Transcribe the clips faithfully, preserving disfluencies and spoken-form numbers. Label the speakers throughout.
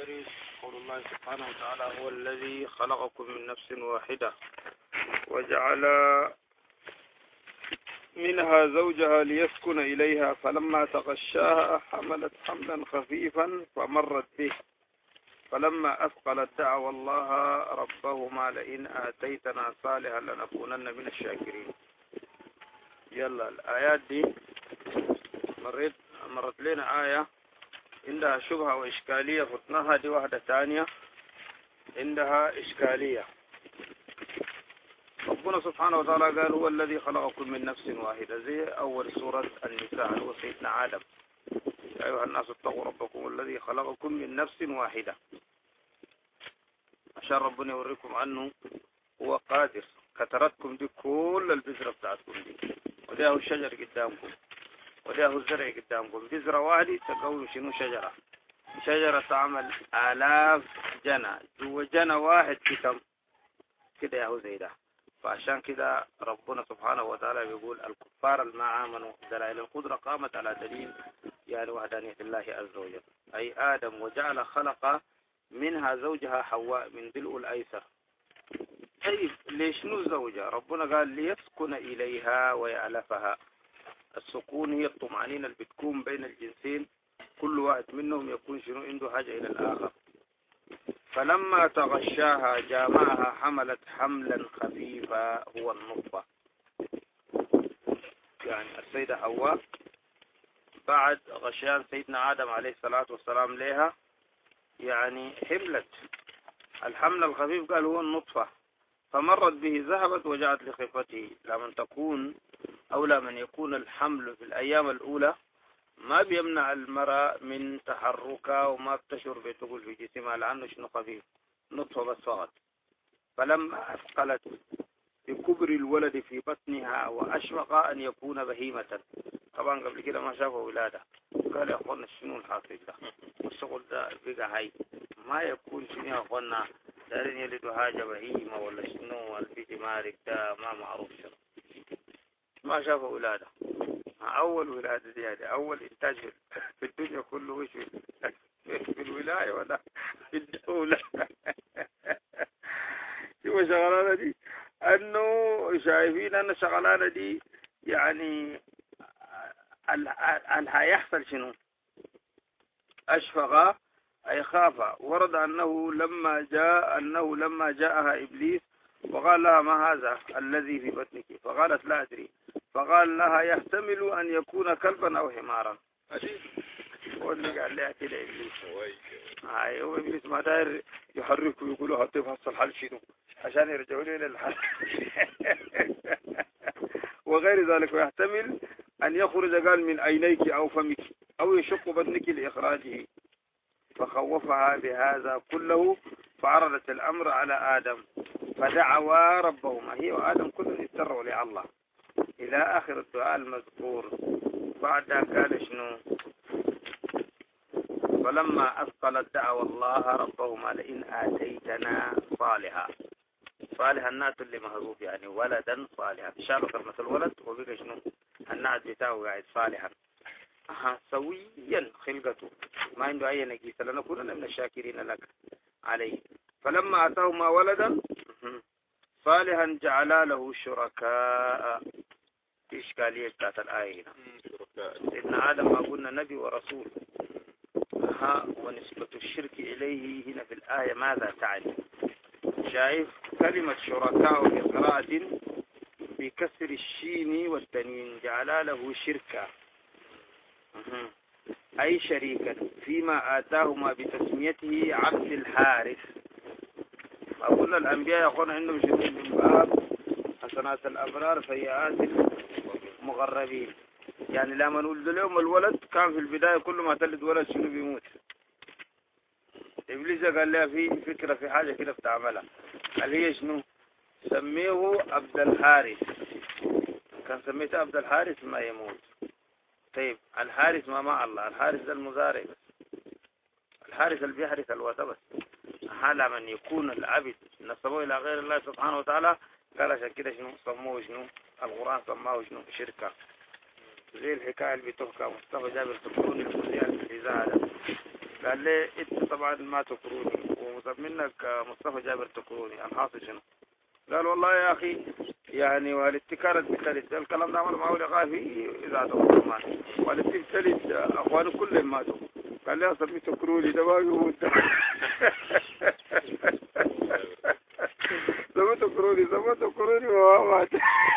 Speaker 1: المدارس قول الله سبحانه وتعالى هو الذي خلقكم من نفس واحدة وجعل منها زوجها ليسكن إليها فلما تغشاها حملت حملا خفيفا فمرت به فلما أثقلت دعوا الله ربهما لئن آتيتنا صالحا لنكونن من الشاكرين. يلا الآيات دي مرت مرت لنا آية عندها شبهة وإشكالية فتناها دي واحدة ثانية عندها إشكالية. ربنا سبحانه وتعالى قال هو الذي خلقكم من نفس واحدة زي أول سورة النساء هو سيدنا آدم يا أيها الناس اتقوا ربكم الذي خلقكم من نفس واحدة عشان ربنا يوريكم عنه هو قادر كترتكم دي كل البذرة بتاعتكم دي وده الشجر قدامكم وده الزرع قدامكم بذرة واحدة تقولوا شنو شجرة شجرة تعمل آلاف جنة جوا جنة واحد في كم كده يا هو زي ده. فعشان كده ربنا سبحانه وتعالى بيقول الكفار اللي ما آمنوا دلائل القدرة قامت على دليل يعني وحدانية الله عز وجل أي آدم وجعل خلق منها زوجها حواء من ضلع الأيسر. طيب ليش نو زوجها؟ ربنا قال ليسكن إليها ويألفها. السكون هي الطمأنينة اللي بتكون بين الجنسين كل واحد منهم يكون شنو عنده حاجة إلى الآخر. فلما تغشاها جامعها حملت حملا خفيفا هو النطفة يعني السيدة حواء بعد غشيان سيدنا آدم عليه الصلاة والسلام لها يعني حملت الحمل الخفيف قال هو النطفة فمرت به ذهبت وجاءت لخفته. لمن تكون أو لمن يكون الحمل في الأيام الأولى ما بيمنع المرأة من تحركها وما بتشعر بتقول في جسمها لأنه شنو خفيف نطفة بس فقط. فلما أثقلت بكبر الولد في بطنها وأشفق أن يكون بهيمة. طبعا قبل كده ما شافوا ولادة قال يا أخوانا شنو الحاصل ده والشغل ده بقى هاي ما يكون شنو يا أخوانا دارين يلدوا حاجة بهيمة ولا شنو البيت مارك ده ما معروف شنو ما شافوا ولادة. أول ولادة دي هذه أول إنتاج في الدنيا كله وش في الولاية ولا في الدولة. شو شغلانة دي أنه شايفين أن الشغلانة دي يعني ال هيحصل شنو أشفق أي خاف. ورد أنه لما جاء أنه لما جاءها إبليس وقال لها ما هذا الذي في بطنك فقالت لا أدري فقال لها يحتمل أن يكون كلبا أو حمارا. هو اللي قال لها كده إبليس. هاي هو إبليس ما داير يحركوا يقولوا هطيب هصل الحل شنو عشان يرجعوا لي للحل. وغير ذلك ويحتمل أن يخرج قال من عينيك أو فمك أو يشق بطنك لإخراجه فخوفها بهذا كله فعرضت الأمر على آدم فدعوا ربهما هي وآدم كلهم اضطروا لله إلى آخر الدعاء المذكور. بعد قال شنو فلما أثقلت دعوا الله ربهما لئن آتيتنا صالحا صالحا النات اللي مهروف يعني ولدا صالحا شالوا كلمة الولد وبقى شنو النات بتاعه قاعد صالحا أها سويا خلقته ما عنده أي نقيصة لنكونن من الشاكرين لك عليه. فلما أتاهما ولدا صالحا جعلا له شركاء. في إشكالية بتاعت الآية هنا سيدنا آدم ما قلنا نبي ورسول ها ونسبة الشرك إليه هنا في الآية ماذا تعني؟ شايف كلمة شركاء بقراءة بكسر الشين والتنوين جعلا له شركا أي شريكا فيما آتاهما بتسميته عبد الحارث. أقول الأنبياء يقولون إنه شريك من باب حسنات الأبرار سيئات المغربين يعني لما نولد لهم الولد كان في البداية كل ما تلد ولد شنو بيموت. إبليس قال لها في فكرة في حاجة كده بتعملها قال هي شنو سميه عبد الحارث كان سميته عبد الحارث ما يموت. طيب الحارث ما مع الله الحارث ده المزارع بس الحارث اللي بيحرث الوطن بس. حال من يكون العبد نسبوه إلى غير الله سبحانه وتعالى قال عشان كده شنو سموه شنو القرآن سماه شنو شركة زي الحكاية اللي بتحكى مصطفى جابر تقولون الكليات في هذا قال لي انت طبعا ما تكروني ومطلب منك مصطفى جابر تكروني. الحاصل شنو؟ قال والله يا أخي يعني والاتكار التلت الكلام ده عمل معه لقاء في إذاعة الرحمن والاتكار أخواني كلهم ماتوا. قال لي أصلا تكروني ده ما بيموت زمان تكروني زمان تكروني وما مات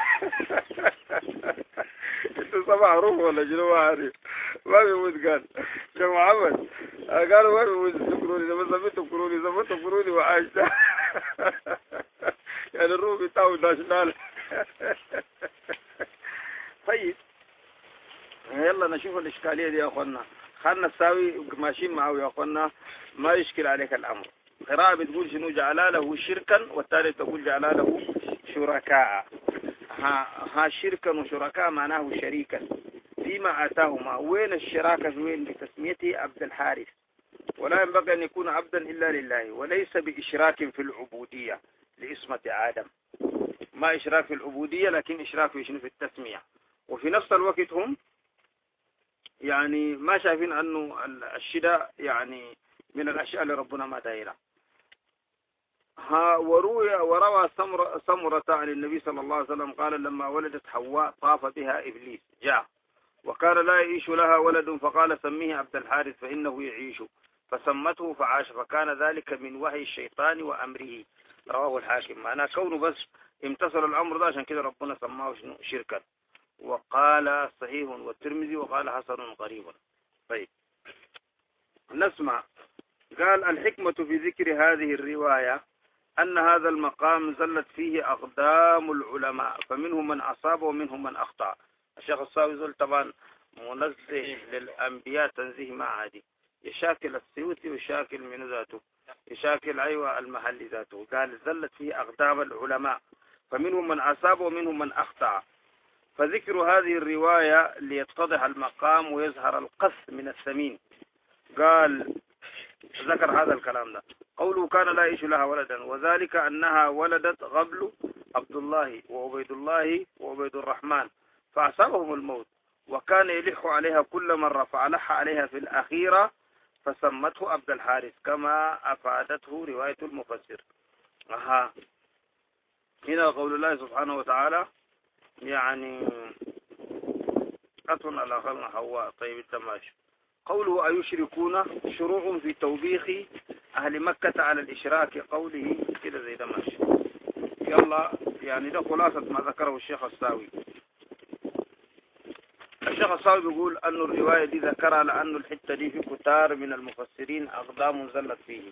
Speaker 1: انت سبع حروف ولا شنو ما عارف ما بيموت. قال يا محمد قالوا ما بيموت تكروني زمان تكروني زمان تكروني وعايش يعني الروح بتاعه ناشنال. طيب يلا نشوف الإشكالية دي يا أخوانا. خلنا نساوي ماشيين معه يا أخوانا ما يشكل عليك الأمر. قراءة بتقول شنو جعل له شركا والثالث تقول جعل له شركاء. ها, ها شركا وشركاء معناه شريكا فيما آتاهما. وين الشراكة وين؟ بتسميته عبد الحارث. ولا ينبغي أن يكون عبدا إلا لله وليس بإشراك في العبودية لإسمة آدم. ما إشراك في العبودية لكن إشراك في شنو؟ في التسمية. وفي نفس الوقت هم يعني ما شايفين أنه الشدة يعني من الأشياء اللي ربنا ما دايرها. ها وروي وروى سمرة عن النبي صلى الله عليه وسلم قال لما ولدت حواء طاف بها إبليس جاء وكان لا يعيش لها ولد فقال سميه عبد الحارث فإنه يعيش فسمته فعاش فكان ذلك من وحي الشيطان وأمره. رواه الحاكم. معناه كونه بس امتصل الأمر ده عشان كده ربنا سماه شركا. وقال صحيح والترمذي وقال حسن قريب. طيب نسمع. قال الحكمة في ذكر هذه الرواية أن هذا المقام زلت فيه أقدام العلماء فمنهم من أصاب ومنهم من أخطأ. الشيخ الصاوي زول طبعا منزه للأنبياء تنزيه ما عادي يشاكل السيوطي ويشاكل من ذاته يشاكل أيوة المحل ذاته. قال زلت فيه أقدام العلماء فمنهم من أصاب ومنهم من أخطأ. فذكر هذه الرواية ليتضح المقام ويظهر القص من الثمين. قال ذكر هذا الكلام ده قوله كان لا يعيش لها ولدا وذلك أنها ولدت قبل عبد الله وعبيد الله وعبيد الرحمن فأصابهم الموت وكان يلح عليها كل مرة فألح عليها في الأخيرة فسمته عبد الحارث كما أفادته رواية المفسر. أها هنا قول الله سبحانه وتعالى يعني أطن على خلق حواء. طيب التماشي قوله أيشركون شروع في توبيخ أهل مكة على الإشراك قوله كده زي دماشي. يلا يعني ده خلاصة ما ذكره الشيخ الساوي. الشيخ الساوي بيقول أن الرواية دي ذكرها لأن الحتة دي في كتار من المفسرين أقدام زلت فيه.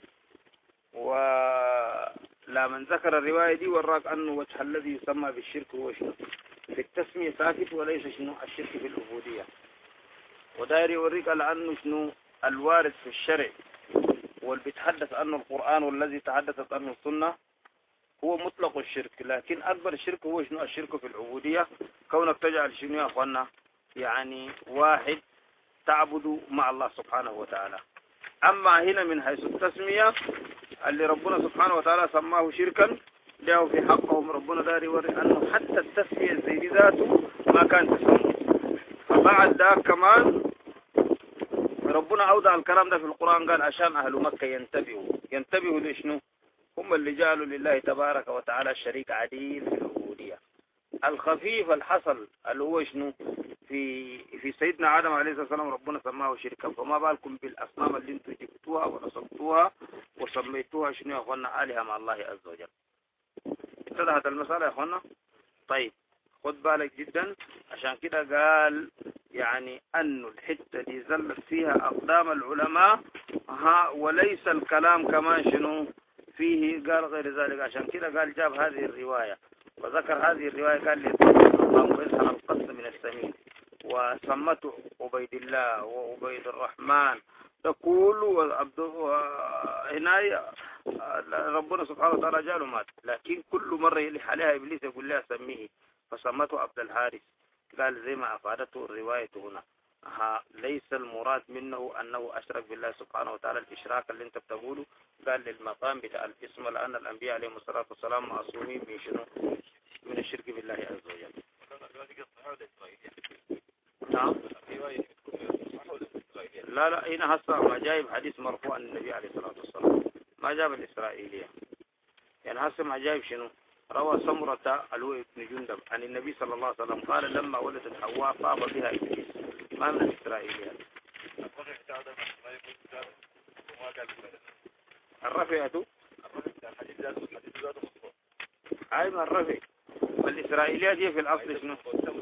Speaker 1: ولا من ذكر الرواية دي وراك أنه وجه الذي يسمى بالشرك هو شنو في التسمية ساكت وليس شنو الشرك في العبودية. وداير يوريك على أنه شنو الوارد في الشرع واللي بيتحدث عنه القرآن والذي تحدثت عنه السنة هو مطلق الشرك. لكن أكبر الشرك هو شنو الشرك في العبودية كونك تجعل شنو يا أخوانا يعني واحد تعبد مع الله سبحانه وتعالى. أما هنا من حيث التسمية اللي ربنا سبحانه وتعالى سماه شركا له في حقهم ربنا داري يوري أنه حتى التسمية زي ذاته ما كان تسمى. فبعد ذاك كمان ربنا أوضع الكلام ده في القرآن قال عشان أهل مكة ينتبهوا ينتبهوا لشنو هم اللي جعلوا لله تبارك وتعالى الشريك عديل في العبودية. الخفيف الحصل اللي هو شنو في في سيدنا آدم عليه الصلاة والسلام ربنا سماه شركا. فما بالكم بالأصنام اللي انتم جبتوها ونصبتوها وسميتوها شنو يا أخوانا آلهة مع الله عز وجل. اتضحت المسألة يا أخوانا. طيب خد بالك جدا عشان كده قال يعني أن الحتة دي زلت فيها أقدام العلماء ها وليس الكلام كمان شنو فيه قال غير ذلك. عشان كده قال جاب هذه الرواية وذكر هذه الرواية قال لي الله ويظهر القصد من السمين وسمته عبيد الله وعبيد الرحمن تقول وعبد هنا ربنا سبحانه وتعالى جاله مات. لكن كل مرة يلح عليها إبليس يقول لها سميه فسمته عبد الحارث. قال زي ما أفادته الرواية هنا ها ليس المراد منه أنه أشرك بالله سبحانه وتعالى الإشراك اللي انت بتقوله. قال للمقام بتاع الاسم لأن الأنبياء عليهم الصلاة والسلام معصومين من شنو من الشرك بالله عز وجل. نعم لا لا هنا هسه ما جايب حديث مرفوع عن النبي عليه الصلاة والسلام، ما جاب الإسرائيلية. يعني هسه ما جايب شنو؟ روى سمرة الو ابن جندب عن النبي صلى الله عليه وسلم قال لما ولدت حواء طاب بها إبليس. ما من الإسرائيليات. الرفعة أي من الرفع. والإسرائيليات هي في الأصل شنو؟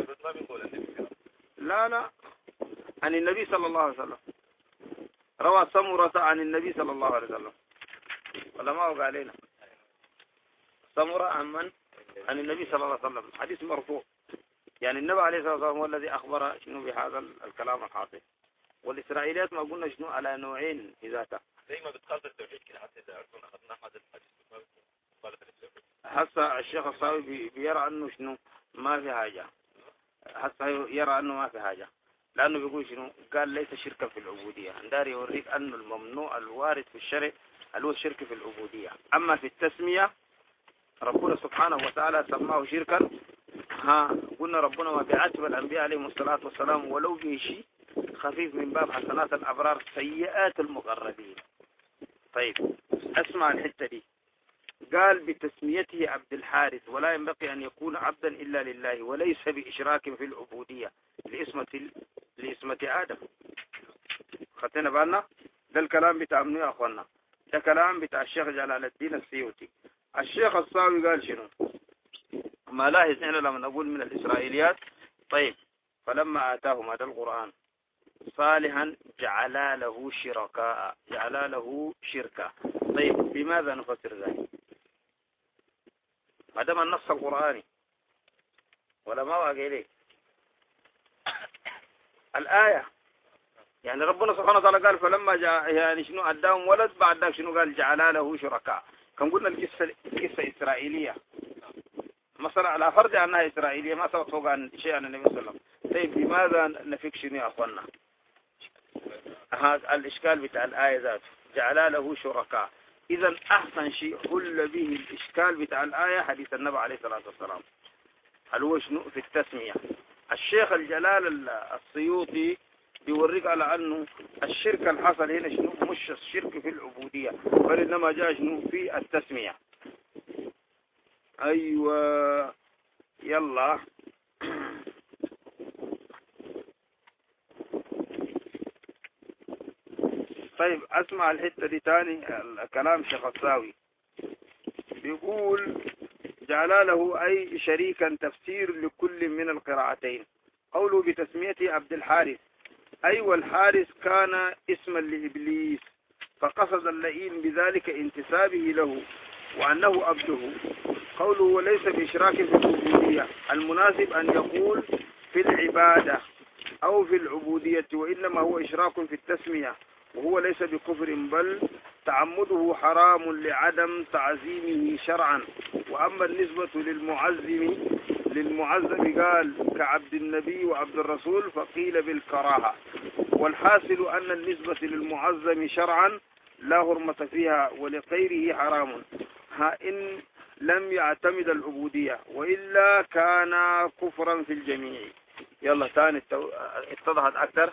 Speaker 1: لا لا عن النبي صلى الله عليه وسلم. روى سمرة عن النبي صلى الله عليه وسلم ولا ما هو علينا. سمرة عن من؟ عن النبي صلى الله عليه وسلم، حديث مرفوع. يعني النبي عليه الصلاة والسلام هو الذي أخبر شنو بهذا الكلام الحاصل. والإسرائيليات ما قلنا شنو على نوعين في ذاتها.
Speaker 2: زي ما بتخالف التوحيد كده، حتى إذا عرفنا أخذنا أحد الحديث مخالف التوحيد.
Speaker 1: هسه الشيخ الصاوي بيرى أنه شنو ما في حاجة. هسه يرى أنه ما في حاجة، لأنه بيقول شنو؟ قال ليس شركا في العبودية. داري يوريك أنه الممنوع الوارد في الشرع هو الشرك في العبودية. أما في التسمية ربنا سبحانه وتعالى سماه شركا. ها قلنا ربنا ما بيعاتب الأنبياء عليهم الصلاة والسلام ولو به شيء خفيف من باب حسنات الأبرار سيئات المقربين. طيب اسمع الحتة دي. قال بتسميته عبد الحارث ولا ينبغي أن يكون عبدا إلا لله وليس بإشراك في العبودية لإسمة لإسمة آدم. خدنا بالنا؟ ده الكلام بتاع منو يا أخوانا؟ ده كلام بتاع الشيخ جلال الدين السيوطي. الشيخ الصاوي قال شنو؟ ما لاحظ نحن لما نقول من الإسرائيليات. طيب فلما آتاهم هذا القرآن صالحا جعل له شركاء، جعل له شركا. طيب بماذا نفسر ذلك؟ ما دام النص القرآني ولا ما واقع ليه الآية. يعني ربنا سبحانه وتعالى قال فلما جاء يعني شنو أداهم ولد، بعد ذلك شنو قال جعل له شركاء. كم قلنا القصة قصة إسرائيلية مثلا على فرض أنها إسرائيلية ما سبق فوق عن شيء عن النبي صلى الله عليه وسلم. طيب بماذا نفك شنو يا أخوانا؟ هذا الإشكال بتاع الآية ذاته جعل له شركاء. إذا أحسن شيء حل به الإشكال بتاع الآية حديث النبي عليه الصلاة والسلام. هل هو شنو في التسمية؟ الشيخ الجلال السيوطي بيوريك على أنه الشرك الحصل هنا شنو مش الشرك في العبودية بل إنما جاء شنو في التسمية. أيوة يلا طيب اسمع الحتة دي تاني. الكلام شيخ الصاوي بيقول جعل له أي شريكا تفسير لكل من القراءتين. قوله بتسميته عبد الحارث أي والحارث كان اسما لإبليس فقصد اللئيم بذلك انتسابه له وأنه عبده. قوله وليس بإشراك في العبودية المناسب أن يقول في العبادة أو في العبودية، وإنما هو إشراك في التسمية وهو ليس بكفر بل تعمده حرام لعدم تعظيمه شرعا. وأما النسبة للمعزم للمعزم قال كعبد النبي وعبد الرسول فقيل بالكراهة. والحاصل أن النسبة للمعزم شرعا لا حرمة فيها ولغيره حرام ها إن لم يعتمد العبودية وإلا كان كفرا في الجميع. يلا ثاني اتضحت أكثر.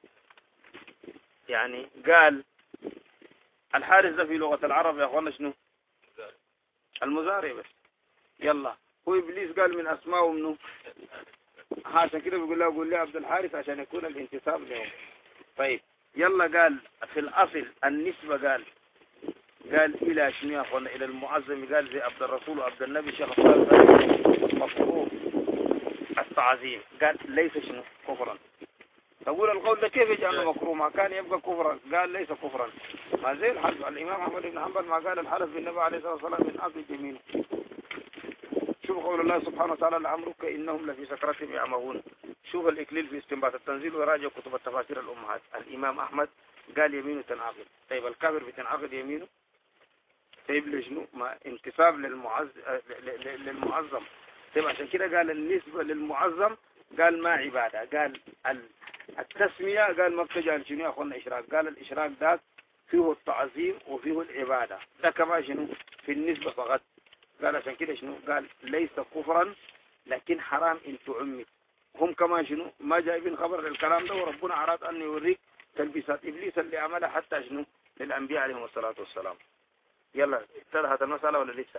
Speaker 1: يعني قال الحارث ده في لغة العرب يا أخوانا شنو المزارع بس. يلا هو إبليس قال من أسماءه منه عشان كده بيقول له قول لي عبد الحارث عشان يكون الانتساب لهم. طيب يلا قال في الأصل النسبة قال قال إلى شنو يا أخوانا إلى المعظم قال زي عبد الرسول وعبد النبي شيخ مفروض التعظيم قال ليس شنو كفرا. تقول القول ده كيف يجعله مكروه ما كان يبقى كفرا؟ قال ليس كفرا. ما زي الحلف الإمام أحمد بن حنبل ما قال الحلف بالنبي عليه الصلاة والسلام من أكل اليمين. شوف قول الله سبحانه وتعالى لعمرك إنهم لفي سكرتهم يعمهون. شوف الإكليل في استنباط التنزيل وراجع كتب التفاسير الأمهات. الإمام أحمد قال يمينه تنعقد. طيب الكافر بتنعقد يمينه؟ طيب لشنو؟ ما انتساب للمعز للمعظم. طيب عشان كده قال النسبة للمعظم قال ما عبادة. قال التسمية قال ما بتجعل شنو يا أخوانا إشراك. قال الإشراك ذاك فيه التعظيم وفيه العبادة. ده كما شنو في النسبة فقط. قال عشان كده شنو قال ليس كفرا لكن حرام إن تعمد. هم كما شنو ما جايبين خبر للكلام ده وربنا أراد أن يوريك تلبيسات إبليس اللي عملها حتى شنو للأنبياء عليهم الصلاة والسلام. يلا اتضحت المسألة ولا لسه؟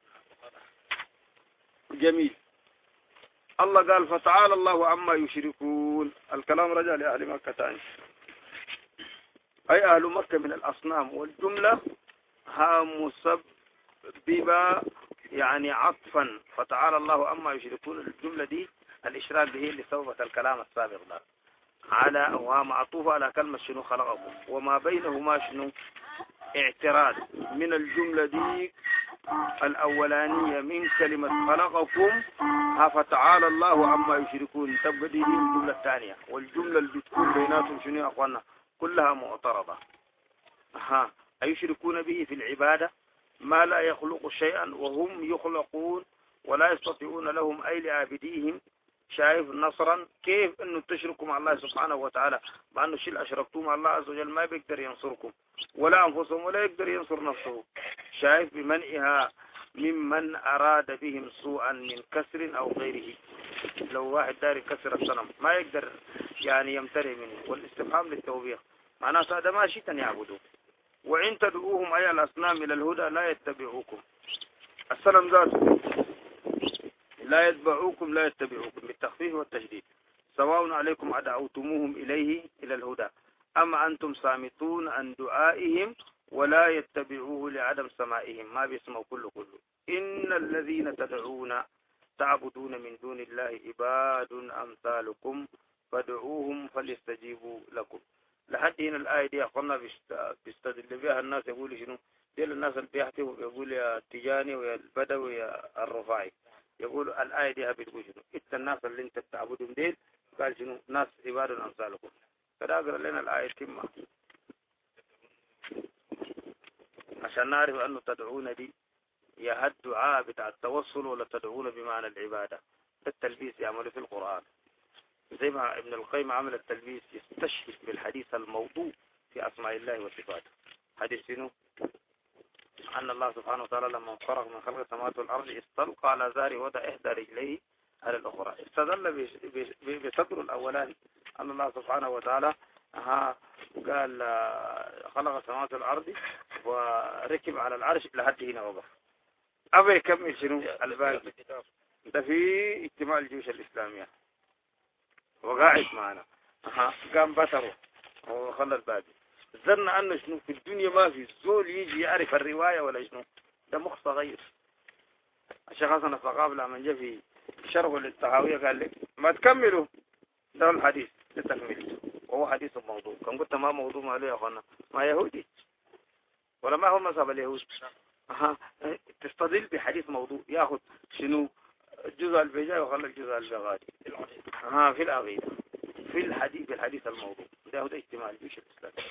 Speaker 1: جميل. الله قال فتعالى الله عما يشركون. الكلام رجع لأهل مكة تاني، أي أهل مكة من الأصنام، والجملة ها مسببة يعني عطفا، فتعالى الله عما يشركون. الجملة دي الإشراك به اللي سببت الكلام السابق ده على وها معطوفة على كلمة شنو خلقكم، وما بينهما شنو اعتراض من الجملة دي الأولانية من كلمة خلقكم فتعالى الله عما يشركون، تبقى دي, دي الجملة الثانية. والجملة اللي بتكون بيناتهم شنو يا أخوانا كلها معترضة. ها أيشركون به في العبادة ما لا يخلق شيئا وهم يخلقون ولا يستطيعون لهم أي لعابديهم. شايف نصرا كيف أنه تشركوا مع الله سبحانه وتعالى، مع أنه الشيء أشركتوا مع الله عز وجل ما بيقدر ينصركم ولا أنفسهم ولا يقدر ينصر نفسه. شايف بمنعها ممن أراد بهم سوءا من كسر أو غيره. لو واحد داري كسر الصنم ما يقدر يعني يمتنع منه، والاستفهام للتوبيخ معناته هذا ما شيء يعبدوه. وإن تدعوهم أي الأصنام إلى الهدى لا يتبعوكم. السلام ذاته لا يتبعوكم لا يتبعوكم بالتخفيف والتشديد، سواء عليكم أدعوتموهم إليه إلى الهدى أم أنتم صامتون عن دعائهم ولا يتبعوه لعدم سمائهم، ما بيسمعوا كله كله. إن الذين تدعون تعبدون من دون الله عباد أمثالكم فادعوهم فليستجيبوا لكم. لحد هنا الآية دي أخوانا بيستدل بها الناس، يقول شنو ديل الناس اللي بيحتوا، يقول يا التجاني ويا البدوي ويا الرفاعي، يقول الآية دي بتقول شنو إنت الناس اللي انت بتعبدهم ديل قال شنو ناس عباد أمثالكم. فده أقرأ لنا الآية كما عشان نعرف أنه تدعون دي يا الدعاء بتاع التوصل ولا تدعون بمعنى العبادة. التلبيس يعمل في القرآن زي ما ابن القيم عمل التلبيس يستشهد بالحديث الموضوع في أسماء الله وصفاته. حديث شنو أن الله سبحانه وتعالى لما فرغ من خلق السماوات والأرض استلقى على ظهره وضع إحدى رجليه على الأخرى. استدل بصدر الأولاني أن الله سبحانه وتعالى ها قال خلق السماوات والأرض وركب على العرش لحد هنا وقف. أبي يكمل شنو الباقي ده في اجتماع الجيوش الإسلامية وقاعد معنا ها قام بتره وخلى الباقي. ظن أنه شنو في الدنيا ما في زول يجي يعرف الرواية ولا شنو، ده مخ صغير. الشيخ حسن الثقافي لما جاء في شرحه للطحاوية قال لك ما تكملوا ده الحديث لتكملته وهو حديث الموضوع. كان قلت ما موضوع ما له يا أخوانا ما يهودي ولا ما هو مذهب اليهود. أها تستدل بحديث موضوع ياخذ شنو الجزء البيجاي وخلى الجزء البغادي ها في العقيدة في الحديث بالحديث الموضوع. ده هو اجتماع الجيش الإسلامي.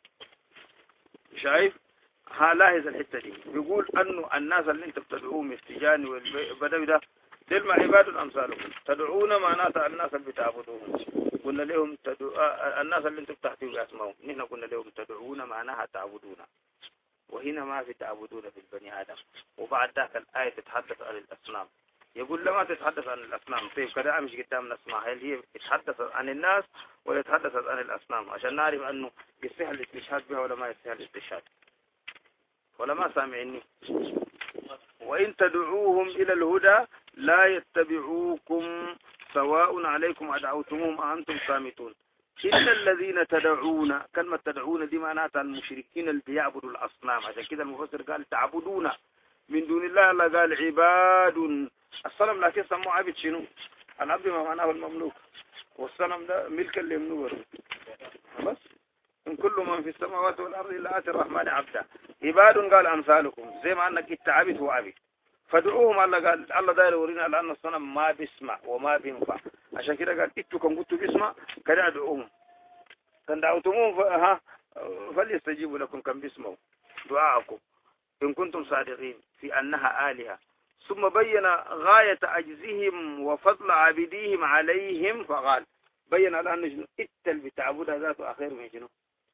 Speaker 1: شايف ها لاحظ الحتة دي بيقول أنه الناس اللي انت بتدعوهم التجاني والبدوي ده دل ما عباد أمثالكم. تدعون معناتها الناس اللي بتعبدوهم قلنا لهم تدعو الناس اللي انتم بتحتوي بأسمائهم نحن قلنا لهم تدعون معناها تعبدون، وهنا ما في تعبدون في البني آدم. وبعد ذاك الآية تتحدث عن الأصنام، يقول لما تتحدث عن الأصنام طيب كده مش قدام نسمع هل هي تتحدث عن الناس ولا تتحدث عن الأصنام عشان نعرف أنه يستحل الاستشهاد بها ولا ما يستحل الاستشهاد ولا ما سامعني. وإن تدعوهم إلى الهدى لا يتبعوكم سواء عليكم أدعوتموهم أنتم صامتون. إن الذين تدعون كلمة تدعون دي معناتها المشركين اللي بيعبدوا الأصنام. عشان كده المفسر قال تعبدون من دون الله. الله قال عباد الصنم لكن سموه عبد شنو العبد ما معناه المملوك والصنم ده ملك اللي يمنوه بس. إن كل من في السماوات والأرض إلا آتي الرحمن عبدا. عباد قال أمثالكم زي ما أنك إنت عبد هو عبد فادعوهم. الله قال الله داير يورينا لأن الصنم ما بيسمع وما بينفع. عشان كده قال إتكم قلتوا بيسمع كده ادعوهم كان دعوتموهم ها فليستجيبوا لكم كان بيسمعوا دعاءكم إن كنتم صادقين في أنها آلهة. ثم بين غاية عجزهم وفضل عابديهم عليهم فقال بين على أن شنو إتل بتعبدها ذاته أخير من شنو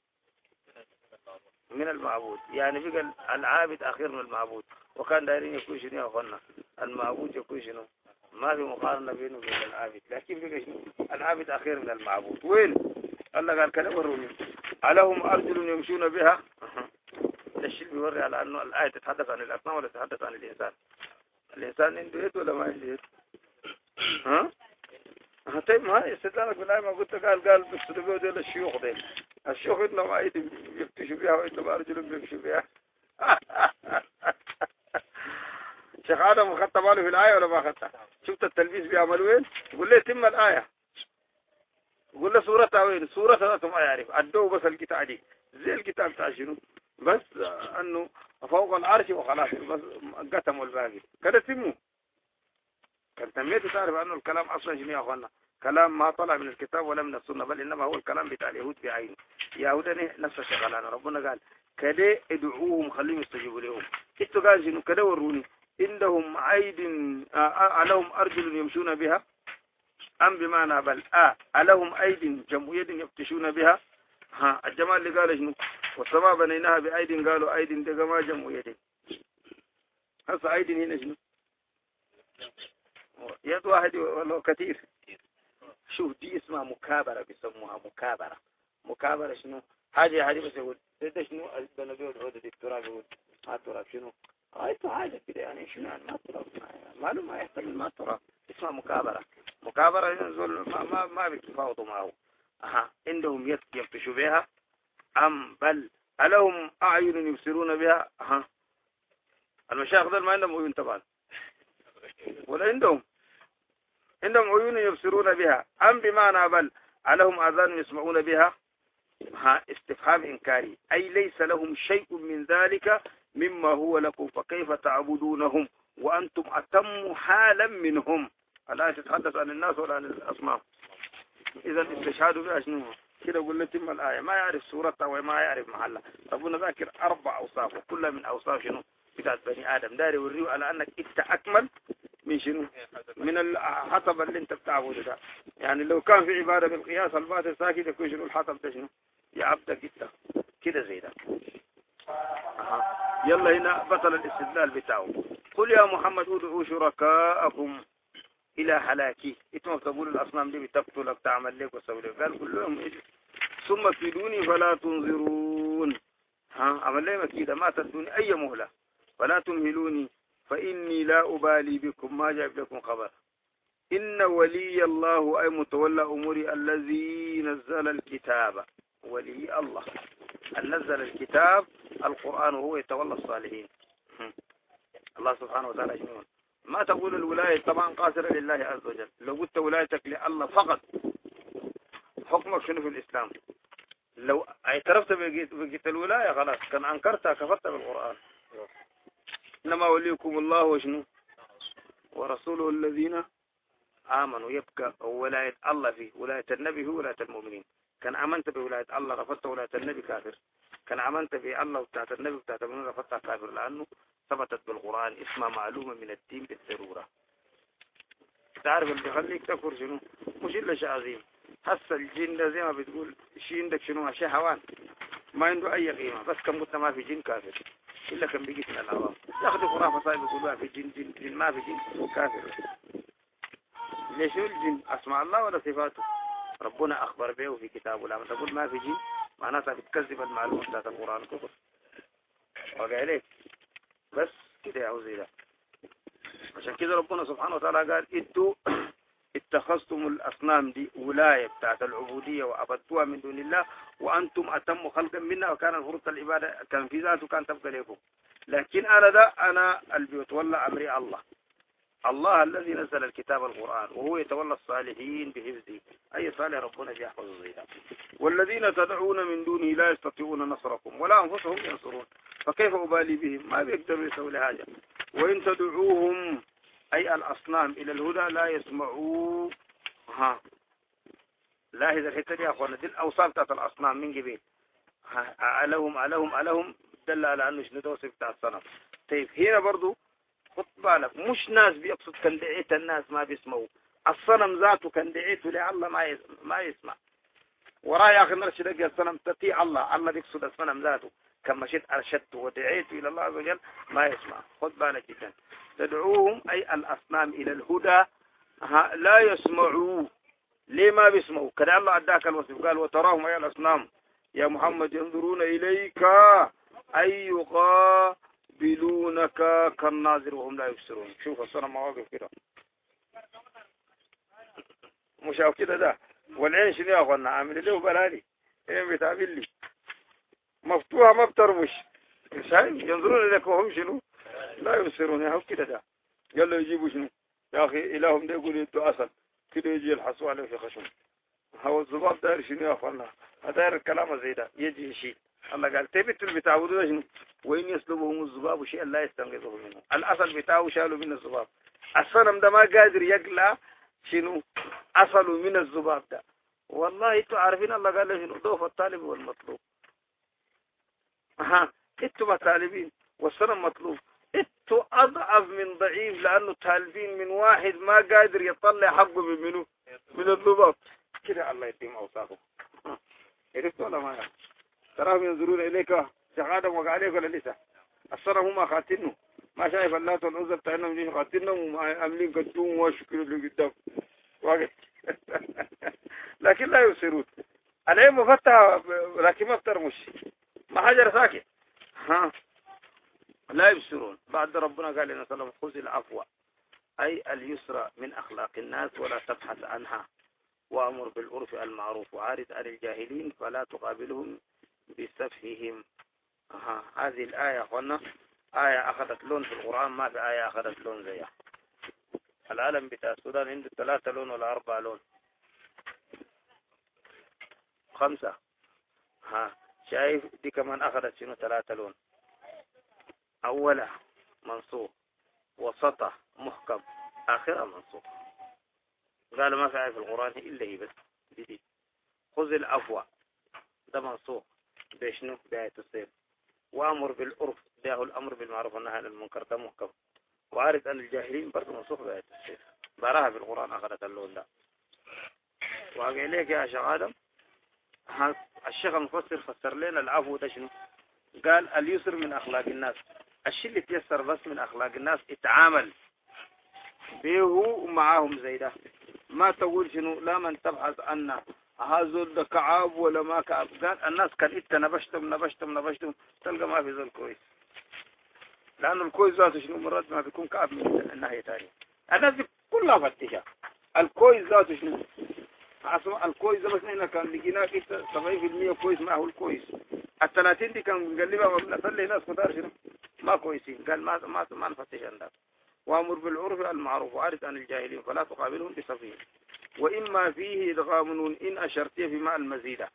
Speaker 1: من المعبود. يعني بقى العابد أخير من المعبود. وكان دايرين يكون شنو يا أخوانا المعبود يكون شنو ما في مقارنة بينه وبين العابد. لكن بقى شنو العابد أخير من المعبود. وين الله قال كده وروني ألهم أرجل يمشون بها الشيء بيوري على أنه الآية تتحدث عن الأصنام ولا تتحدث عن الإنسان الإنسان عنده يد ولا ما عنده يد ها ها طيب ما استدلالك بالآية ما قلت قال قال بيقصدوا دول الشيوخ ديل الشيوخ إنهم أيدي يفتشوا بها وإنهم أرجل يمشوا بها شيخ آدم أخذت باله في الآية ولا ما أخذتها شفت التلبيس بيعملوا وين يقول لي تم الآية يقول له سورتها وين سورتها ذاته ما يعرف عدوه بس الكتاب دي زي الكتاب بتاع شنو بس أنه فوق العرش وخلاص بس قتموا الباقي كده تموا كان تميته تعرف أنه الكلام أصلا شنو يا أخوانا كلام ما طلع من الكتاب ولا من السنة بل إنما هو الكلام بتاع اليهود بعينه يهودني نفس الشغلانة ربنا قال كده ادعوهم خليهم يستجيبوا لهم انتوا قال شنو كده وروني عندهم عيد ألهم أرجل يمشون بها أم بمعنى بل آه ألهم أيد جمع يد يفتشون بها ها الجمال اللي قال شنو والسماء بنيناها بأيد قالوا أيد دقما جمع يد هسه أيد هنا شنو يد واحد ولا كثير شوف دي اسمها مكابرة بيسموها مكابرة مكابرة شنو حاجة حاجة بس يقول ده شنو البلدود عودة التراب يقول ما التراب شنو هايتو حاجة كده يعني شنو يعني ما التراب معلوم ما يحتمل ما التراب اسمها مكابرة مكابرة ينزل ما ما ما بيتفاوضوا معه أها عندهم يد يفتشوا بها أم بل ألهم أعين يبصرون بها أها المشايخ دول ما عندهم عيون طبعا ولا عندهم عندهم عيون يبصرون بها أم بمعنى بل ألهم آذان يسمعون بها ها استفهام إنكاري أي ليس لهم شيء من ذلك مما هو لكم فكيف تعبدونهم وأنتم أتم حالا منهم الآية تتحدث عن الناس ولا عن الأصنام إذا استشهادوا بها شنو كده قول لي تم الآية ما يعرف سورتها وما يعرف محلها ربنا ذاكر أربع أوصاف وكلها من أوصاف شنو بتاعت بني آدم داري يوريه على أنك أنت أكمل من شنو من الحطب اللي أنت بتعبده ده يعني لو كان في عبادة بالقياس الباطل ساكت يكون شنو الحطب ده شنو يا عبدك أنت كده زي ده أه. يلا هنا بطل الاستدلال بتاعه قل يا محمد ادعوا شركاءكم إلى هلاكي إنتم تقول الأصنام دي بتقتلك تعمل لك وسوي لك قال كلهم إيه ثم كيدوني فلا تنظرون ها عمل لي كده ما تدوني أي مهلة فلا تمهلوني فإني لا أبالي بكم ما جاء لكم خبر إن ولي الله أي متولى أموري الذي نزل الكتاب ولي الله نزل الكتاب القرآن وهو يتولى الصالحين الله سبحانه وتعالى جميعا ما تقول الولاية طبعا قاصرة لله عز وجل لو قلت ولايتك لله فقط حكمك شنو في الإسلام لو اعترفت بقيت الولاية خلاص كان أنكرتها كفرت بالقرآن إنما وليكم الله وشنو ورسوله الذين آمنوا يبقى ولاية الله فيه ولاية النبي هو ولاية المؤمنين كان آمنت بولاية الله رفضت ولاية النبي كافر كان آمنت بالله وبتاعت النبي وبتاعت المؤمنين رفضتها كافر لأنه ثبتت بالقرآن اسمها معلومة من الدين بالضرورة تعرف اللي يخليك تكفر شنو مش إلا شيء عظيم هسه الجن ده زي ما بتقول شيء عندك شنو شيء حيوان ما عنده أي قيمة بس كم قلت ما في جن كافر إلا كم بيجي من العوام ياخذوا خرافة صايب يقولوا في جن جن جن ما في جن كافر ليش الجن أسماء الله ولا صفاته ربنا أخبر به في كتابه لما تقول ما في جن معناتها بتكذب المعلومة بتاعت القرآن كفر وقع عليك بس كده يا عوزي ده عشان كده ربنا سبحانه وتعالى قال انتوا اتخذتم الأصنام دي ولاية بتاعت العبودية وعبدتوها من دون الله وأنتم أتم خلقا منا وكان الفرصة العبادة كان في ذاته كان تبقى لكم لكن أنا ده أنا اللي بيتولى أمري الله الله الذي نزل الكتاب القرآن وهو يتولى الصالحين بحفظه أي صالح ربنا يحفظ ذلك والذين تدعون من دونه لا يستطيعون نصركم ولا أنفسهم ينصرون فكيف أبالي بهم ما بيقدروا يسوي لهذا وإن تدعوهم أي الأصنام إلى الهدى لا يسمعوا ها لا هذا الحتة دي يا أخوانا دي الأوصاف بتاعت الأصنام من قبل ألهم ألهم ألهم دل على أنه شنو توصف بتاع الصنم طيب هنا برضو خد بالك مش ناس بيقصد كان دعيت الناس ما بيسمعوا الصنم ذاته كان دعيته لله ما ما يسمع وراه يا أخي نرشد لك الصنم تطيع الله الله بيقصد الصنم ذاته كما شئت أرشدت ودعيت إلى الله عز وجل ما يسمع خد بالك جدا تدعوهم أي الأصنام إلى الهدى لا يسمعوا ليه ما بيسمعوا؟ كده الله أداك الوصف قال وتراهم أي الأصنام يا محمد ينظرون إليك أي يقابلونك كالناظر وهم لا يبصرون. شوف الصنم مواقف كده مش أو كده ده. والعين شنو يا أخوانا عامل له بلالي إيه بتعمل لي مفتوحة ما بترمش شايف ينظرون إليك وهم شنو لا يبصرون. يا هو كده ده يلا يجيبوا شنو يا أخي إلههم ده يقول يدوا أصل كده يجي يلحسوا عليه في خشم. هو الضباب داير شنو يا أخوانا داير الكلام زي ده يجي يشيل. الله قال تبت اللي بتعبدوا ده شنو وإن يسلبهم الذباب شيئا لا يستنقذه منه. الأصل بتاعه شالوا من الذباب. الصنم ده ما قادر يقلع شنو أصلوا من الذباب ده. والله انتوا عارفين الله قال له شنو ضوف الطالب والمطلوب. ها انتوا مطالبين والصنم مطلوب. انتوا أضعف من ضعيف لأنه طالبين من واحد ما قادر يطلع حقه من منه من الذباب. كده الله يتم أوصافه. عرفتوا ولا ما؟ تراهم ينظرون إليك شغادا وقع عليك ولا لسه؟ الصنم هم خاتنه ما شايف اللات والعزى بتاعنا جيش خاتنهم وعاملين قدوم وشكلوا اللي قدام لكن لا يبصرون. العين مفتحة لكن ما بترمش ما حجر ساكت. ها لا يبصرون. بعد ربنا قال لنا صلى الله عليه وسلم خذ العفو أي اليسرى من أخلاق الناس ولا تبحث عنها وأمر بالعرف المعروف وعارض عن الجاهلين فلا تقابلهم بسفههم. ها هذه الآية أخوانا آية أخذت لون في القرآن ما في آية أخذت لون زيها. العالم بتاع السودان عنده ثلاثة لون ولا أربعة لون خمسة. ها شايف دي كمان أخذت شنو ثلاثة لون. أولها منصوب وسطه محكم آخرها منصوب. قال ما في آية في القرآن إلا هي بس دي. خذ العفو ده منصوب بشنو بآية الصيف. وأمر بالعرف ده الأمر بالمعروف والنهي عن المنكر ده محكم. وعارف أن الجاهلين برضه منصوب بآية الصيف. براها في القرآن أخذت اللون ده. وأقول لك يا شيخ آدم الشيخ المفسر فسر لنا العفو ده شنو؟ قال اليسر من أخلاق الناس. الشيء اللي تيسر بس من أخلاق الناس اتعامل به معاهم زي ده. ما تقول شنو لا من تبحث عنا هذا ده كعاب ولا ما كعاب. قال الناس كان انت نبشتم نبشتم نبشتم تلقى ما في ذا الكويس. لأن الكويس ذاته شنو مرات ما بيكون كعب من الناحية تانية. الناس دي كلها فتشة. الكويس ذاته شنو أسمع الكويس ده بس هنا كان لقيناه كده سبعين في المية كويس ما هو الكويس. الثلاثين دي كان بنقلبها وبنخلي ناس كتار شنو ما كويسين. قال ما ما ما نفتش عندك. وأمر بالعرف المعروف وعارض عن الجاهلين فلا تقابلهم بسفيه. وإما فيه إدغام إن أشرت في ماء المزيدة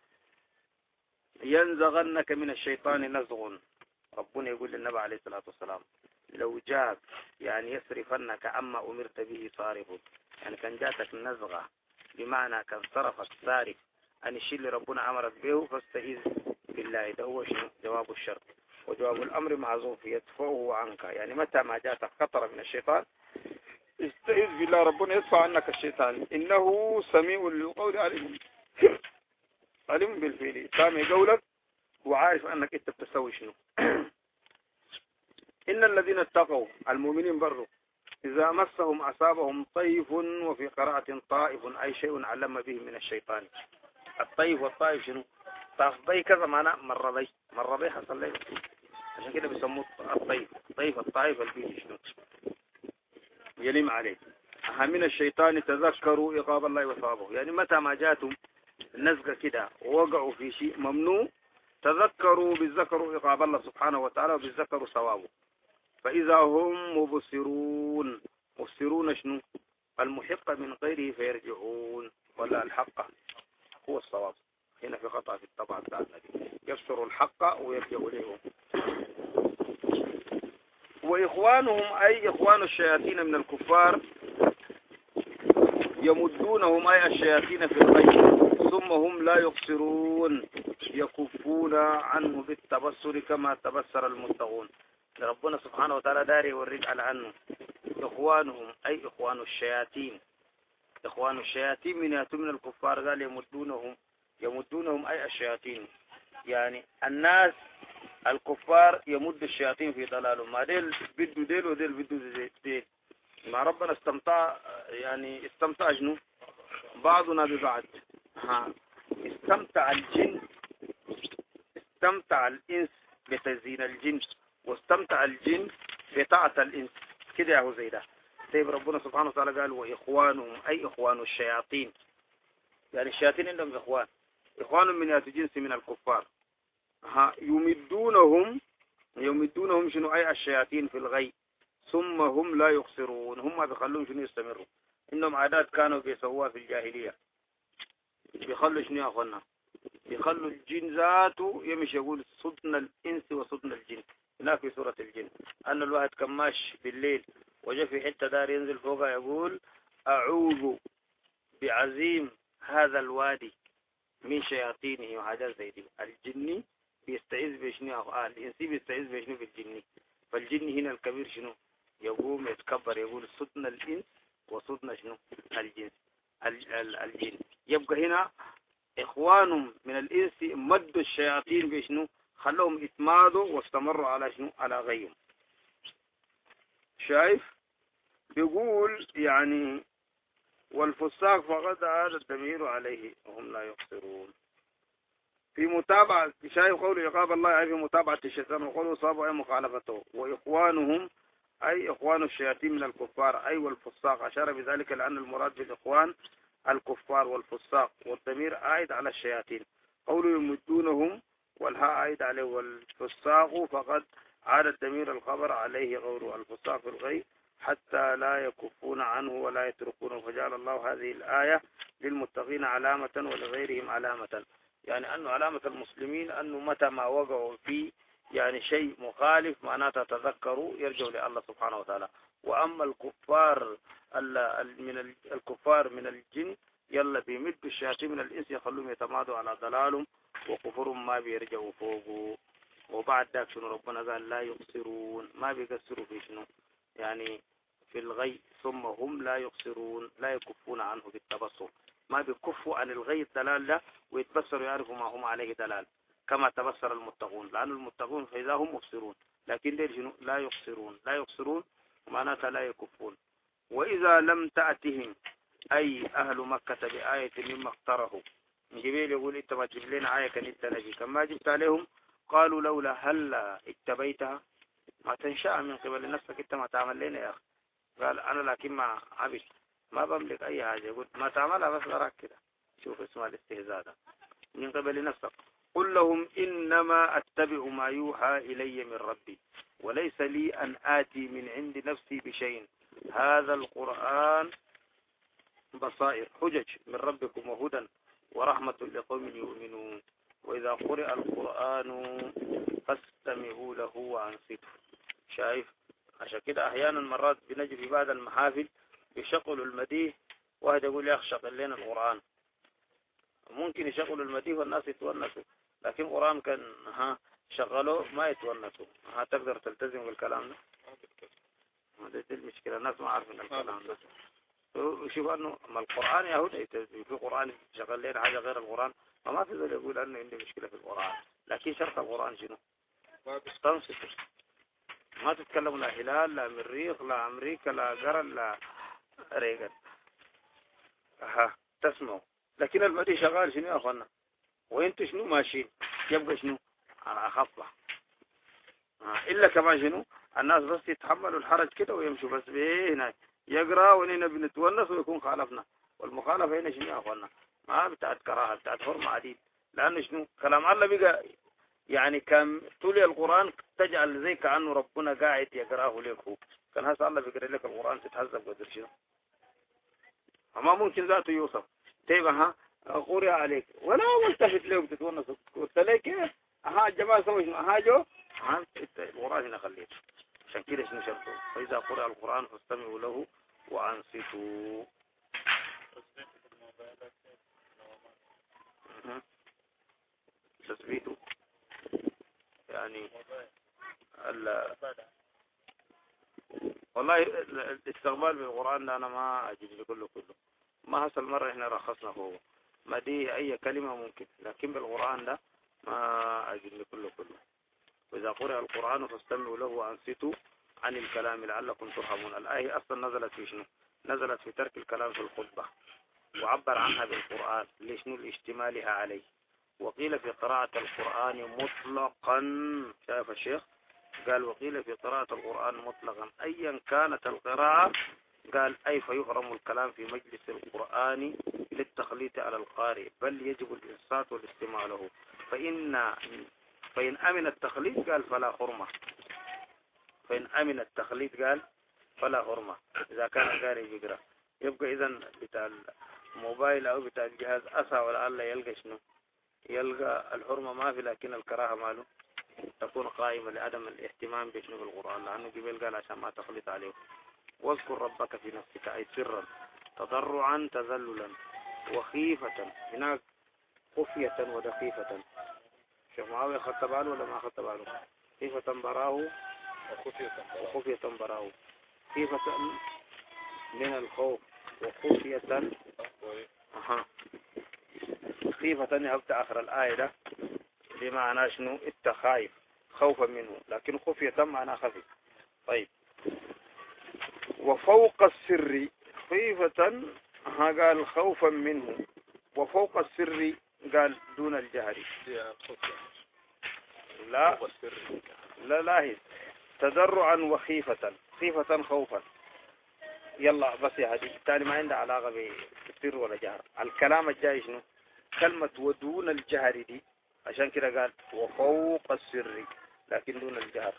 Speaker 1: ينزغنك من الشيطان نزغ. ربنا يقول للنبي عليه الصلاة والسلام لو جاء يعني يصرفنك أما أمرت به صارف. يعني كان جاتك نزغة بمعنى كان صرف الصارف أن الشيء اللي ربنا أمرك به فاستعيذ بالله. ده هو شنو جواب الشرط. وجواب الأمر معذوف يدفعه عنك. يعني متى ما جاتك خطر من الشيطان استعيذ بالله ربنا يدفع عنك الشيطان. إنه سميع للقول عليم عليم بالفعل. سامع قولك وعارف أنك أنت بتسوي شنو. إن الذين اتقوا المؤمنين برضو إذا مسهم أصابهم طيف وفي قراءة طائف أي شيء علم به من الشيطان. الطيف والطائف شنو طاف بي كذا معنى مر بي مر بي حصل لي عشان كده بيسموه الطيف. طيف الطائف البيه شنو يلم عليه. من الشيطان تذكروا إقاب الله وثوابه. يعني متى ما جاتهم نزقة كده ووقعوا في شيء ممنوع تذكروا بالذكر إقاب الله سبحانه وتعالى وبالذكر ثوابه. فإذا هم مبصرون. مبصرون شنو المحق من غيره فيرجعون ولا الحق هو الصواب. هنا في خطأ في الطبع بتاعتنا دي. يبصروا الحق ويرجعوا إليهم. وإخوانهم أي إخوان الشياطين من الكفار يمدونهم أي الشياطين في الغي ثم هم لا يبصرون يكفون عنه بالتبصر كما تبصر المتقون. ربنا سبحانه وتعالى داري يوريك على عنه إخوانهم أي إخوان الشياطين. إخوان الشياطين من يأتون من الكفار قال يمدونهم يمدونهم أي الشياطين. يعني الناس الكفار يمد الشياطين في ضلالهم. ما ديل بدو ديل وديل بدو ديل. ما ربنا استمتع يعني استمتع جنو بعضنا ببعض. ها استمتع الجن استمتع الإنس بتزيين الجن، واستمتع الجن بطاعة الإنس كده يا هو زي ده. طيب ربنا سبحانه وتعالى قال وإخوانهم أي إخوان الشياطين، يعني الشياطين عندهم إخوان، إخوان من ذات جنس من الكفار. ها يمدونهم يمدونهم شنو أي الشياطين في الغي ثم هم لا يقصرون، هم بيخلون شنو يستمروا. إنهم عادات كانوا بيسووها في الجاهلية، بيخلوا شنو يا أخوانا، بيخلوا الجن ذاته يمشي يقول صدنا الإنس وصدنا الجن. هنا في سورة الجن أن الواحد كان ماشي بالليل وجاء في حتة دار ينزل فوقها يقول أعوذ بعزيم هذا الوادي من شياطينه وحاجات زي دي. الجني بيستعيذ بشنو آه الإنسي بيستعيذ بشنو بالجني. فالجن هنا الكبير شنو يقوم يتكبر يقول صدنا الإنس وصدنا شنو الجن. الجن يبقى هنا إخوانهم من الإنس مدوا الشياطين بشنو خلوهم اتمادوا واستمروا على شنو على غيهم. شايف بيقول يعني والفساق فقد عاد الضمير عليه وهم لا يقصرون. في متابعة شايف قول عقاب الله أي في متابعة الشيطان، وقوله صابوا أي مخالفته. وإخوانهم أي إخوان الشياطين من الكفار أي والفساق، أشار بذلك لأن المراد بالإخوان الكفار والفساق، والضمير عائد على الشياطين. قوله يمدونهم والهاء عائد عليه، والفساق فقد عاد الضمير الخبر عليه قوله الفساق في الغي حتى لا يكفون عنه ولا يتركونه. فجعل الله هذه الآية للمتقين علامة ولغيرهم علامة، يعني أنه علامة المسلمين أنه متى ما وقعوا في يعني شيء مخالف معناته تذكروا يرجعوا لله سبحانه وتعالى. وأما الكفار من الكفار من الجن يلا بيمدوا الشياطين من الإنس يخلوهم يتمادوا على ضلالهم وكفرهم ما بيرجعوا فوقه. وبعد ذاك شنو ربنا قال لا يقصرون ما بيقصروا في شنو يعني في الغي ثم هم لا يقصرون لا يكفون عنه بالتبصر، ما بيكفوا عن الغي الدلال ده ويتبصروا يعرفوا ما هم عليه دلال كما تبصر المتقون، لأن المتقون فإذا هم مبصرون، لكن دير شنو لا يقصرون لا يقصرون معناتها لا يكفون. وإذا لم تأتهم أي أهل مكة بآية مما اقترحوا، جبريل يقول انت ما تجيب لنا آية كان انت نبي كما جبت عليهم قالوا لولا هلا اتبيتها، ما تنشأ من قبل نفسك انت ما تعمل لنا يا أخي. قال أنا لكن ما عبد ما بملك أي حاجة، يقول ما تعملها بس أراك كده. شوف اسمها الاستهزاء ده من قبل نفسك. قل لهم إنما أتبع ما يوحى إلي من ربي وليس لي أن آتي من عند نفسي بشيء، هذا القرآن بصائر حجج من ربكم وهدى ورحمة لقوم يؤمنون. وإذا قرئ القرآن فاستمعوا له وأنصتوا. شايف عشان كده أحيانا مرات بنجي في بعض المحافل يشغلوا المديه، واحد يقول يا أخي شغل لنا القرآن، ممكن يشغلوا المديه والناس يتونسوا، لكن القرآن كان ها شغلوا ما يتونسوا. ها تقدر تلتزم بالكلام ده؟ هذه المشكلة الناس ما عارفين الكلام ده. وشوف أنه ما القرآن يهودي في قرآن شغل لنا حاجة غير القرآن، فما في ذلك يقول أنه عندي مشكلة في القرآن، لكن شرط القرآن شنو؟ تنصت، ما تتكلم لا هلال لا مريخ لا أمريكا لا قرن لا ريغن. ها تسمعوا، لكن المدي شغال شنو يا أخوانا وانتوا شنو ماشيين يبقى شنو على أخفة. إلا كمان شنو الناس بس يتحملوا الحرج كده ويمشوا بس بيه هناك يقرأ ونحن بنتونس ويكون خالفنا. والمخالفة هنا شنو يا أخوانا ما بتاعت كراهة بتاعت حرمة عديد، لأنه شنو كلام الله بقى يعني كان طول القرآن تجعل زي كأنه ربنا قاعد يقرأه لك هو، كان هسا الله بيقرأ لك القرآن تتهذب قدر شنو وما ممكن ذاته يوصف تيبا ها قوري عليك ولا ملتفت له بتتونس قلت لك كيف ها الجماعة سوي شنو ها جو ها القرآن هنا خليته عشان كده شنو شرطه. فإذا قرأ القرآن فاستمعوا له وأنصتوا. تثبيته يعني ال والله الاستقبال بالقرآن ده أنا ما أجيب كله كله ما هسه المرة إحنا رخصنا هو ما دي أي كلمة ممكن، لكن بالقرآن ده ما أجيب كله كله. وإذا قرأ القرآن فاستمعوا له وأنصتوا عن الكلام لعلكم ترحمون. الآية أصلا نزلت في شنو؟ نزلت في ترك الكلام في الخطبة. وعبر عنها بالقرآن لشنو لاشتمالها عليه. وقيل في قراءة القرآن مطلقا، شايف الشيخ قال وقيل في قراءة القرآن مطلقا أيا كانت القراءة، قال أي فيحرم الكلام في مجلس القرآن للتخليط على القارئ، بل يجب الإنصات والاستماع له، فإن فإن أمن التخليط قال فلا حرمة، فإن أمن التخليط قال فلا حرمة إذا كان قارئ يقرأ. يبقى إذن بتاع الموبايل أو بتاع الجهاز أسعى ولعل يلقى شنو، يلقى الحرمة ما في، لكن الكراهة ماله تكون قائمة لعدم الاهتمام بشنو بالقرآن، لأنه قبل قال عشان ما تخلط عليه. واذكر ربك في نفسك أي سرا تضرعا تذللا وخيفة، هناك خفية ودقيفة. شيخ معاوية خدت باله ولا ما خدت باله؟ خيفة براه وخفية براه، خيفة من الخوف وخفية أها خيفة يهبت آخر الآية ده بمعنى شنو التخايف خوفا منه، لكن خفية معنى خفي. طيب وفوق السر خيفة قال خوفا منه، وفوق السر قال دون الجهر. لا لا لا هي تضرعا وخيفة، خيفة خوفا. يلا بس يا هدي التالي ما عنده علاقة بالسر ولا جهر. الكلام الجاي شنو كلمة ودون الجهر دي، عشان كده قال وفوق السر لكن دون الجهر،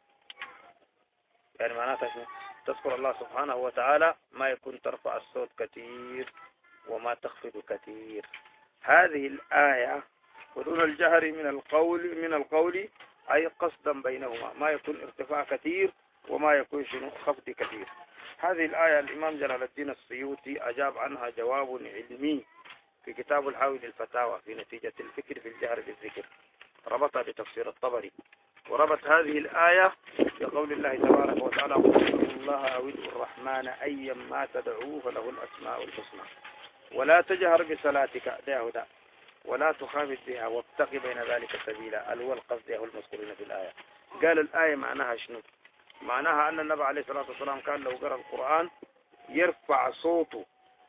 Speaker 1: يعني معناتها شنو تذكر الله سبحانه وتعالى ما يكون ترفع الصوت كثير وما تخفض كثير. هذه الآية ودون الجهر من القول من القول أي قصدا بينهما، ما يكون ارتفاع كثير وما يكون شنو خفض كثير. هذه الآية الإمام جلال الدين السيوطي أجاب عنها جواب علمي في كتاب الحاوي للفتاوى في نتيجة الفكر في الجهر بالذكر، ربطها بتفسير الطبري، وربط هذه الآية بقول الله تبارك وتعالى قل الله أو ادعوا الرحمن أيا ما تدعوه فله الأسماء الحسنى ولا تجهر بصلاتك ده ده ولا تخافت بها وابتغ بين ذلك سبيلا، اللي هو القصد هو المذكورين في الآية. قال الآية معناها شنو؟ معناها أن النبي عليه الصلاة والسلام كان لو قرأ القرآن يرفع صوته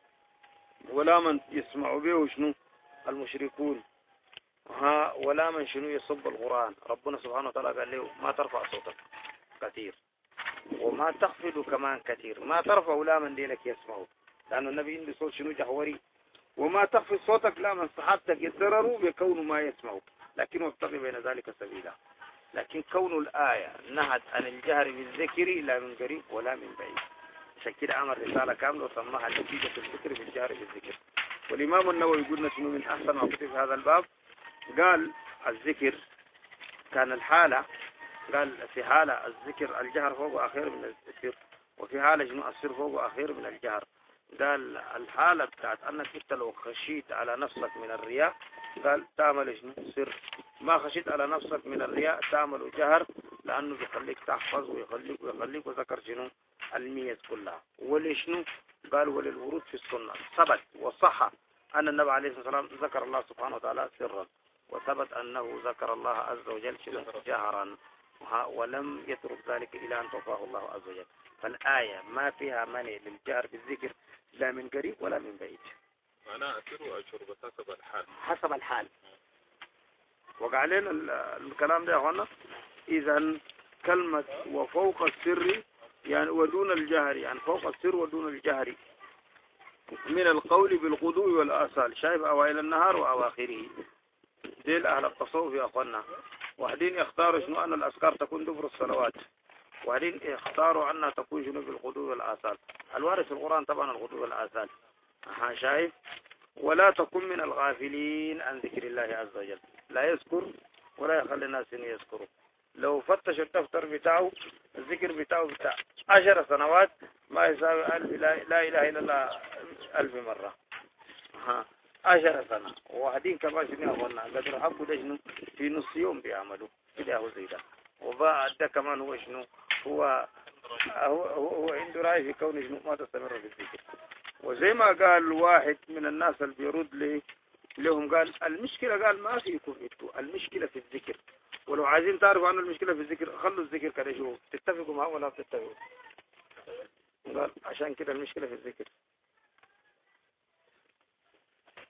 Speaker 1: ولا من يسمع به شنو المشركون ها ولا من شنو يصب القرآن. ربنا سبحانه وتعالى قال له ما ترفع صوتك كثير وما تخفض كمان كثير، ما ترفع ولا من دينك يسمعه، لأن النبي عنده صوت شنو جهوري. وما تخفض صوتك لا من صحابتك يتضرروا بكون ما يسمعوا، لكن وابتغي بين ذلك سبيلا. لكن كون الآية نهت عن الجهر بالذكر لا من قريب ولا من بعيد، عشان كده عمل رسالة كاملة وسماها نتيجة الذكر بالجهر بالذكر. والإمام النووي يقول شنو من أحسن ما كتب في هذا الباب، قال الذكر كان الحالة، قال في حالة الذكر الجهر فوق أخير من السر، وفي حالة شنو السر فوق أخير من الجهر. قال الحالة بتاعت أنك انت لو خشيت على نفسك من الرياء قال تعمل شنو سر، ما خشيت على نفسك من الرياء تعمل جهر، لأنه بيخليك تحفظ ويخليك ويخليك وذكر شنو الميز كلها. ولشنو قال وللورود في السنة ثبت وصح أن النبي عليه الصلاة والسلام ذكر الله سبحانه وتعالى سرا، وثبت أنه ذكر الله عز وجل جهرا، ولم يترك ذلك إلى أن توفاه الله عز وجل. فالآية ما فيها منع للجهر بالذكر لا من قريب ولا من بعيد.
Speaker 2: معناها أسر وأشر بس حسب الحال
Speaker 1: حسب الحال. وقع علينا الكلام ده يا أخوانا. إذا كلمة وفوق السر يعني ودون الجهر، يعني فوق السر ودون الجهر من القول بالغدو والآصال، شايف أوائل النهار وأواخره. ديل أهل التصوف يا أخوانا. وبعدين يختاروا شنو أن الأذكار تكون دبر الصلوات، وبعدين يختاروا أنها تكون شنو بالغدو والآصال. الوارث في القرآن طبعا الغدو والآصال. ها شايف. ولا تكن من الغافلين عن ذكر الله عز وجل، لا يذكر ولا يخلي الناس يذكروا. لو فتش الدفتر بتاعه الذكر بتاعه بتاع عشر سنوات ما يساوي ألف لا, لا إله إلا الله ألف مرة. ها عشر سنة. وواحدين كمان شنو أخوانا قدروا حقوا ده شنو في نص يوم بيعملوا كده هو زي ده. وبعد ده كمان هو شنو هو هو, هو, هو عنده رأي في كون شنو ما تستمر في الذكر. وزي ما قال واحد من الناس اللي بيرد لي لهم قال المشكلة قال ما في يكون انتوا المشكلة في الذكر، ولو عايزين تعرفوا عن المشكلة في الذكر خلوا الذكر كده شوفوا تتفقوا معه ولا بتتفقوا. قال عشان كده المشكلة في الذكر.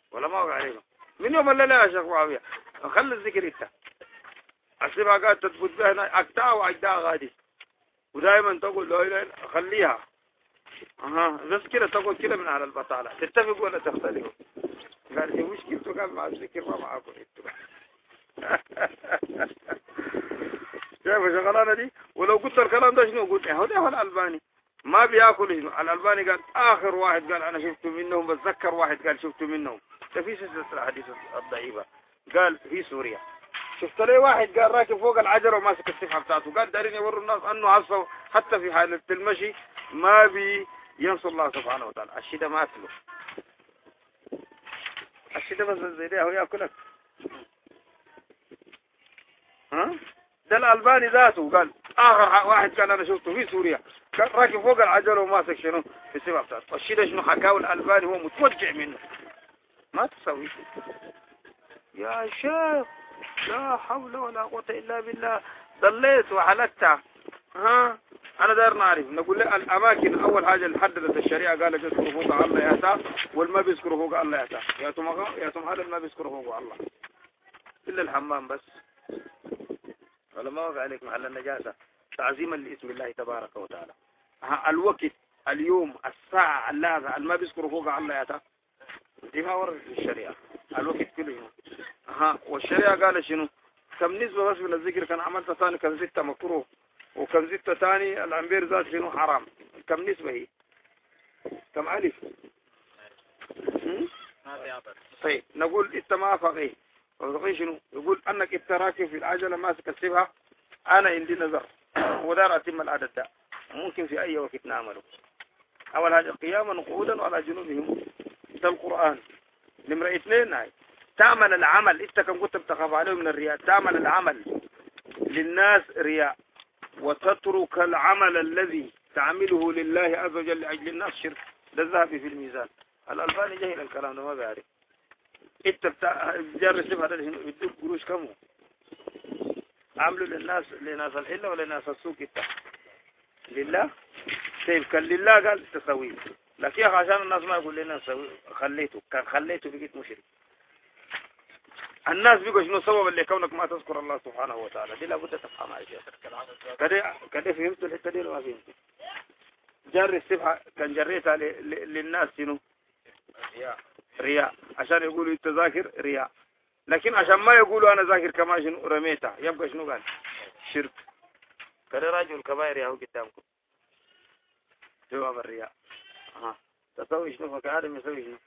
Speaker 1: ولا ما وقع عليهم من يوم الليلة يا شيخ معاوية خلي الذكر انت أسيبها قاعد تثبت بها هنا أكتاها وعجدها غادي ودائما تقول لا إله إلا خليها أها بس كده تقول كده من على البطالة تتفق ولا تختلفوا قال لي مشكلته قال مع الذكر ما معاكم انتوا شايف شغلانة دي ولو قلت الكلام ده شنو قلت هو ده هو الألباني ما بياكل الألباني قال آخر واحد قال أنا شفت منهم بتذكر واحد قال شفت منهم ده في سلسلة الحديث الضعيفة قال في سوريا شفت لي واحد قال راكب فوق العجلة وماسك السفحة بتاعته قال دارين يوروا الناس أنه عصفه حتى في حالة المشي ما بي ينصر الله سبحانه وتعالى الشيء ده ما أكله الشيء ده بس زي ده هو يأكلك ها ده الألباني ذاته قال آخر واحد قال أنا شفته في سوريا كان راكب فوق العجلة وماسك شنو في السفحة بتاعته الشيء ده شنو حكاه الألباني هو متوجع منه ما تسوي يا شيخ لا حول ولا قوة إلا بالله ضليت وحلقت ها أنا داير نعرف نقول له الأماكن أول حاجة اللي حددت الشريعة قال يذكروا فوق الله يأتى والما بيذكروا فوق الله يأتى يأتم يأتم هذا ما بيذكروا فوق الله إلا الحمام بس ولا ما وقع عليك محل النجاسة تعظيما لاسم الله تبارك وتعالى ها الوقت اليوم الساعة اللحظة الما بيذكروا فوق الله يأتى دي ما ورد في الشريعة الوقت كله ها والشريعة قال شنو كم نسبة بس من الذكر كان عملت ثاني كم زدت مكروه وكم زدت ثاني العنبير ذات شنو حرام كم نسبة هي كم ألف طيب نقول انت ما فقيه وفقيه شنو يقول انك انت راكب في العجلة ماسك السبحة انا عندي نظر ودار اتم العدد ده ممكن في اي وقت نعمله اول حاجة قياما وقعودا وعلى جنوبهم ده القرآن نمرة اثنين هاي تعمل العمل انت كم كنت بتخاف عليه من الرياء تعمل العمل للناس رياء وتترك العمل الذي تعمله لله عز وجل لأجل الناس شرك ده الذهب في الميزان الألباني جاهل الكلام ده ما بيعرف انت بتاع جار السبحة ده بتدور قروش كم عملوا للناس لناس الحلة ولا لناس السوق انت لله طيب كان لله قال تسويه لكن عشان الناس ما يقول لنا سوي خليته كان خليته بقيت مشرك الناس بيقول شنو سبب اللي كونك ما تذكر الله سبحانه وتعالى دي لابد تفهمها يا شيخ كده كده فهمتوا الحته دي ولا ما فهمتوا جر السبحه كان جريتها للناس شنو رياء رياء عشان يقولوا انت ذاكر رياء لكن عشان ما يقولوا انا ذاكر كما شنو رميتها يبقى شنو قال شرك كده راجل الكبائر يا هو قدامكم جواب الرياء ها تسوي شنو فكادم يسوي شنو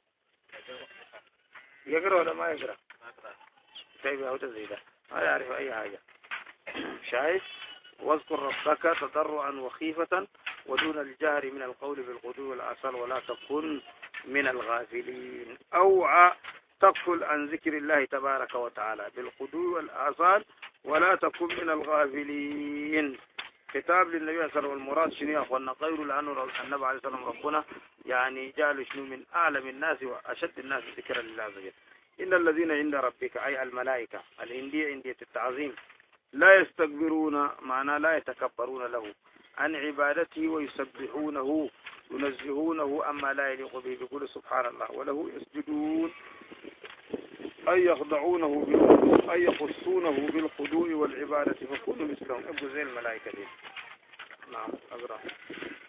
Speaker 1: يقرأ ولا ما يقرأ طيب يا هو زي ده ما يعرف أي حاجة شايف واذكر ربك تضرعا وخيفة ودون الجهر من القول بالغدو والآصال ولا تكن من الغافلين أوعى تغفل عن ذكر الله تبارك وتعالى بالغدو والآصال ولا تكن من الغافلين كتاب للنبي صلى الله عليه وسلم والمراد شنو يا اخوانا غير لانه النبي عليه الصلاه والسلام ربنا يعني جعل شنو من اعلم الناس واشد الناس ذكرا لله عز وجل ان الذين عند ربك اي الملائكه العنديه عنديه التعظيم لا يستكبرون معناه لا يتكبرون له عن عبادته ويسبحونه ينزهونه اما لا يليق به بيقول سبحان الله وله يسجدون أي يخضعونه بالخضوع أي يخصونه بالخضوع والعبادة فكونوا مثلهم أبو زي الملائكة دي. نعم أقرأ